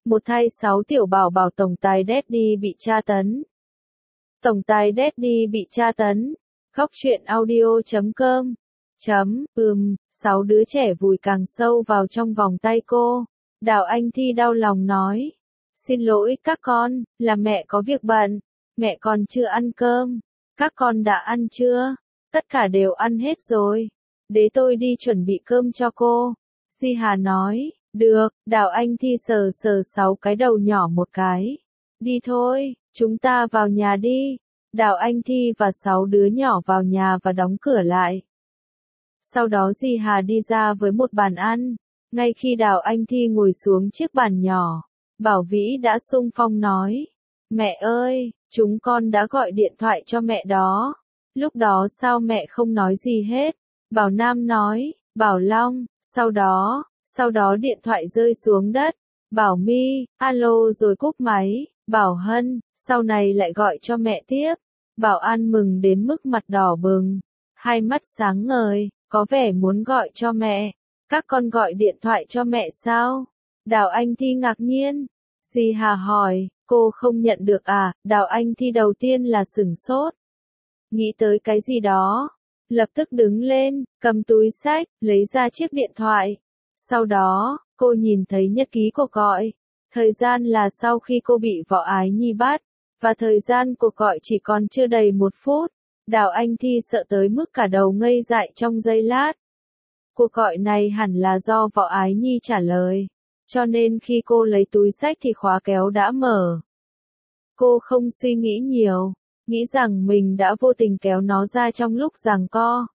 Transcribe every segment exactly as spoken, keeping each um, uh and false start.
Một thay sáu tiểu bảo bảo tổng tài Daddy bị tra tấn. Tổng tài Daddy bị tra tấn. Khóc chuyện audio chấm com. Chấm, ừm, sáu đứa trẻ vùi càng sâu vào trong vòng tay cô. Đào Anh Thi đau lòng nói. Xin lỗi các con, là mẹ có việc bận. Mẹ còn chưa ăn cơm. Các con đã ăn chưa? Tất cả đều ăn hết rồi. Để tôi đi chuẩn bị cơm cho cô. Di Hà nói. Được, Đào Anh Thi sờ sờ sáu cái đầu nhỏ một cái. Đi thôi, chúng ta vào nhà đi. Đào Anh Thi và sáu đứa nhỏ vào nhà và đóng cửa lại. Sau đó Di Hà đi ra với một bàn ăn. Ngay khi Đào Anh Thi ngồi xuống chiếc bàn nhỏ, Bảo Vĩ đã xung phong nói. Mẹ ơi, chúng con đã gọi điện thoại cho mẹ đó. Lúc đó sao mẹ không nói gì hết? Bảo Nam nói, Bảo Long, sau đó, sau đó điện thoại rơi xuống đất. Bảo My, alo rồi cúp máy. Bảo Hân, sau này lại gọi cho mẹ tiếp. Bảo An mừng đến mức mặt đỏ bừng, hai mắt sáng ngời, có vẻ muốn gọi cho mẹ. Các con gọi điện thoại cho mẹ sao? Đào Anh Thi ngạc nhiên. Di Hà hỏi, cô không nhận được à? Đào Anh Thi đầu tiên là sửng sốt. Nghĩ tới cái gì đó. Lập tức đứng lên, cầm túi xách, lấy ra chiếc điện thoại. Sau đó, cô nhìn thấy nhật ký cuộc gọi. Thời gian là sau khi cô bị Võ Ái Nhi bắt. Và thời gian cuộc gọi chỉ còn chưa đầy một phút. Đào Anh Thi sợ tới mức cả đầu ngây dại trong giây lát. Cuộc gọi này hẳn là do Võ Ái Nhi trả lời. Cho nên khi cô lấy túi xách thì khóa kéo đã mở. Cô không suy nghĩ nhiều, nghĩ rằng mình đã vô tình kéo nó ra trong lúc giằng co.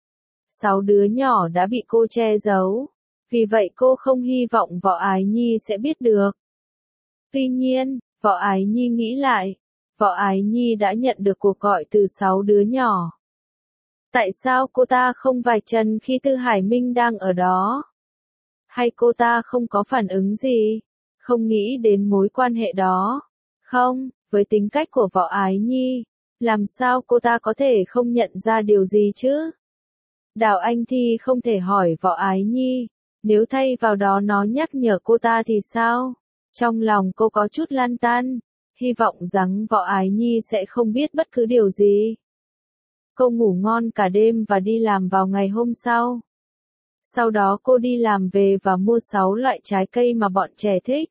Sáu đứa nhỏ đã bị cô che giấu. Vì vậy cô không hy vọng Võ Ái Nhi sẽ biết được. Tuy nhiên, Võ Ái Nhi nghĩ lại. Võ Ái Nhi đã nhận được cuộc gọi từ sáu đứa nhỏ. Tại sao cô ta không vạch trần khi Tư Hải Minh đang ở đó? Hay cô ta không có phản ứng gì? Không nghĩ đến mối quan hệ đó? Không, với tính cách của Võ Ái Nhi, làm sao cô ta có thể không nhận ra điều gì chứ? Đào Anh Thi không thể hỏi Võ Ái Nhi, nếu thay vào đó nó nhắc nhở cô ta thì sao? Trong lòng cô có chút lăn tăn, hy vọng rằng Võ Ái Nhi sẽ không biết bất cứ điều gì. Cô ngủ ngon cả đêm và đi làm vào ngày hôm sau. Sau đó cô đi làm về và mua sáu loại trái cây mà bọn trẻ thích.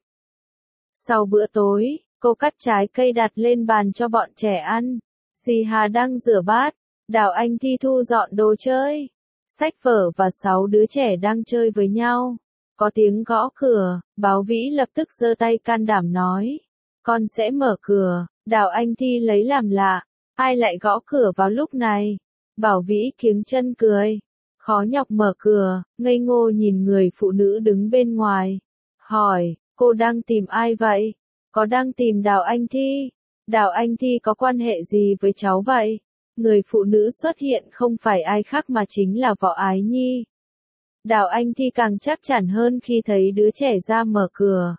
Sau bữa tối, cô cắt trái cây đặt lên bàn cho bọn trẻ ăn. Dì Hà đang rửa bát, Đào Anh Thi thu dọn đồ chơi. Sách vở và sáu đứa trẻ đang chơi với nhau. Có tiếng gõ cửa, Báo Vĩ lập tức giơ tay can đảm nói. Con sẽ mở cửa. Đào Anh Thi lấy làm lạ. Ai lại gõ cửa vào lúc này? Bảo Vĩ kiếng chân cười. Khó nhọc mở cửa, ngây ngô nhìn người phụ nữ đứng bên ngoài. Hỏi, cô đang tìm ai vậy? Có đang tìm Đào Anh Thi? Đào Anh Thi có quan hệ gì với cháu vậy? Người phụ nữ xuất hiện không phải ai khác mà chính là Võ Ái Nhi. Đào Anh Thi càng chắc chắn hơn khi thấy đứa trẻ ra mở cửa.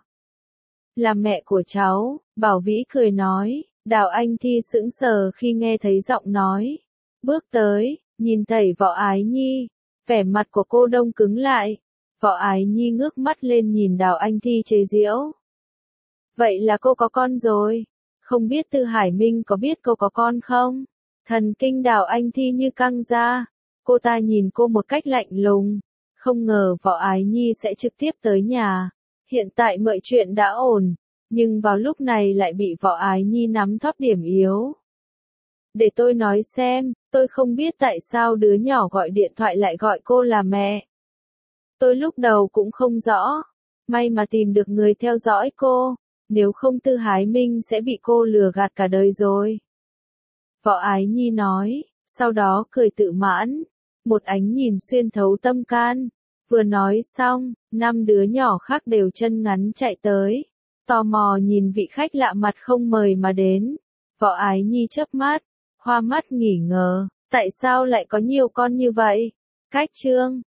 Là mẹ của cháu, Bảo Vĩ cười nói. Đào Anh Thi sững sờ khi nghe thấy giọng nói. Bước tới, nhìn thấy Võ Ái Nhi. Vẻ mặt của cô đông cứng lại. Võ Ái Nhi ngước mắt lên nhìn Đào Anh Thi chế giễu. Vậy là cô có con rồi. Không biết Tư Hải Minh có biết cô có con không? Thần kinh Đào Anh Thi như căng ra. Cô ta nhìn cô một cách lạnh lùng. Không ngờ Võ Ái Nhi sẽ trực tiếp tới nhà. Hiện tại mọi chuyện đã ổn. Nhưng vào lúc này lại bị Võ Ái Nhi nắm thóp điểm yếu. Để tôi nói xem, tôi không biết tại sao đứa nhỏ gọi điện thoại lại gọi cô là mẹ. Tôi lúc đầu cũng không rõ. May mà tìm được người theo dõi cô. Nếu không Tư Hải Minh sẽ bị cô lừa gạt cả đời rồi. Võ Ái Nhi nói, sau đó cười tự mãn. Một ánh nhìn xuyên thấu tâm can. Vừa nói xong, năm đứa nhỏ khác đều chân ngắn chạy tới. Tò mò nhìn vị khách lạ mặt không mời mà đến. Võ Ái Nhi chớp mắt, hoa mắt nghỉ ngờ, tại sao lại có nhiều con như vậy? Cách chương